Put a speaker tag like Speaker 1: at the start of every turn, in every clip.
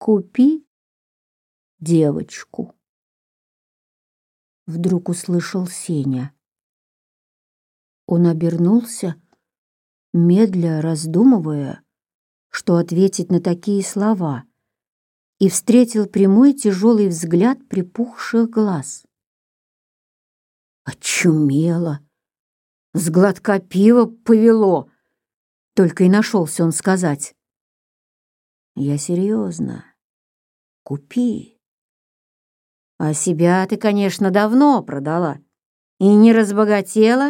Speaker 1: Купи девочку. Вдруг услышал Сеня. Он обернулся, медля раздумывая, что ответить на такие слова, и встретил прямой тяжелый взгляд припухших глаз. Очумело, с глотка пива повело, только и нашелся он сказать. Я серьезно. Купи. А себя ты, конечно, давно продала и не разбогатела.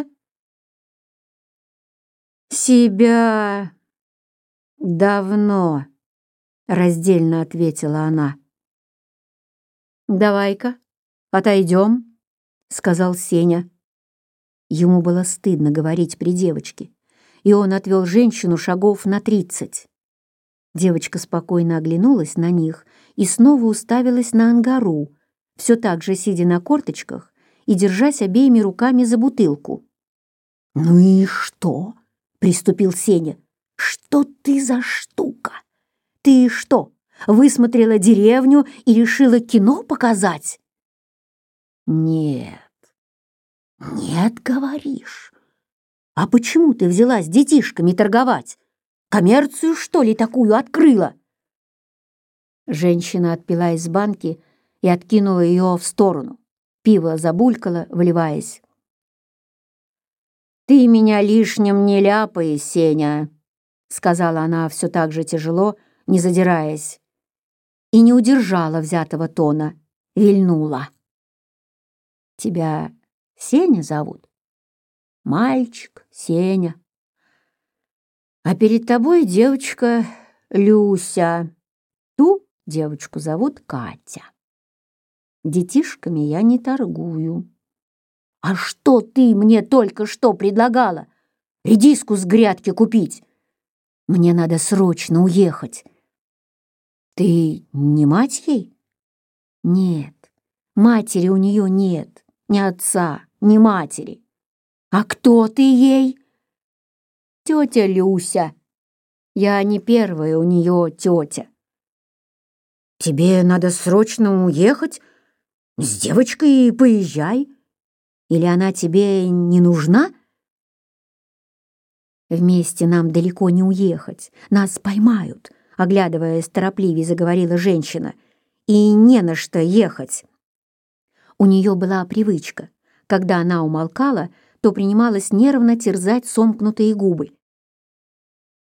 Speaker 1: Себя давно, раздельно ответила она. Давай-ка, отойдем, сказал Сеня. Ему было стыдно говорить при девочке, и он отвел женщину шагов на 30. Девочка спокойно оглянулась на них и снова уставилась на Ангару, все так же сидя на корточках и держась обеими руками за бутылку. «Ну и что?» — приступил Сеня. «Что ты за штука? Ты что, высмотрела деревню и решила кино показать?» «Нет». «Нет, говоришь? А почему ты взялась детишками торговать? Коммерцию, что ли, такую открыла?» Женщина отпила из банки и откинула ее в сторону. Пиво забулькало, вливаясь. «Ты меня лишним не ляпай, Сеня», — сказала она все так же тяжело, не задираясь, и не удержала взятого тона, вильнула. «Тебя Сеня зовут? Мальчик, Сеня. А перед тобой девочка Люся. Ту девочку зовут Катя. Детишками я не торгую. А что ты мне только что предлагала? Редиску с грядки купить. Мне надо срочно уехать. Ты не мать ей? Нет, матери у нее нет, ни отца, ни матери. А кто ты ей? Тетя Люся. Я не первая у нее тетя. Тебе надо срочно уехать? С девочкой поезжай. Или она тебе не нужна? Вместе нам далеко не уехать. Нас поймают, оглядываясь торопливее, заговорила женщина. И не на что ехать. У нее была привычка. Когда она умолкала, то принималась нервно терзать сомкнутые губы.